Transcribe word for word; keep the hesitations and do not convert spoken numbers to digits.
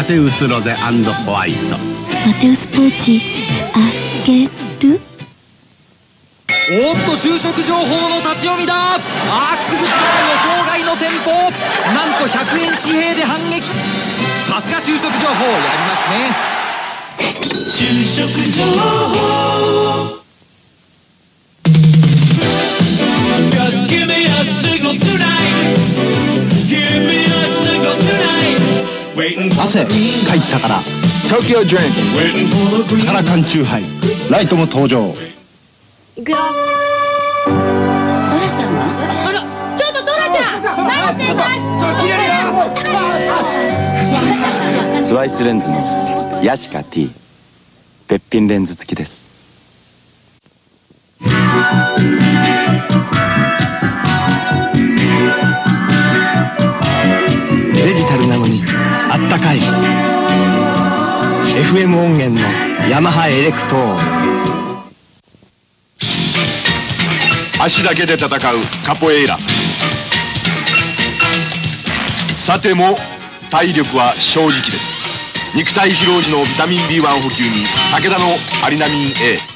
テウスロゼ&ホワイト。 マテウスポーチ開ける。 おっと就職情報の立ち読みだ。アークスグッドは予想外の店舗、なんとひゃくえん紙幣で反撃。さすが就職情報やりますね。就職情報。Just give me a signal tonight. Give me a signal tonight. 汗かいたから東京ドリンクから缶チューハイライトも登場。 いくよ。トラさんは？あら、ちょっとトラちゃん何してんだ。 スワイスレンズのヤシカ T べっぴんレンズ付きです。 デジタルなのにあったかい エフエム 音源のヤマハエレクトーン。 足だけで戦うカポエイラ。さても体力は正直です。肉体疲労時のビタミン ビーワン 補給に武田のアリナミン A。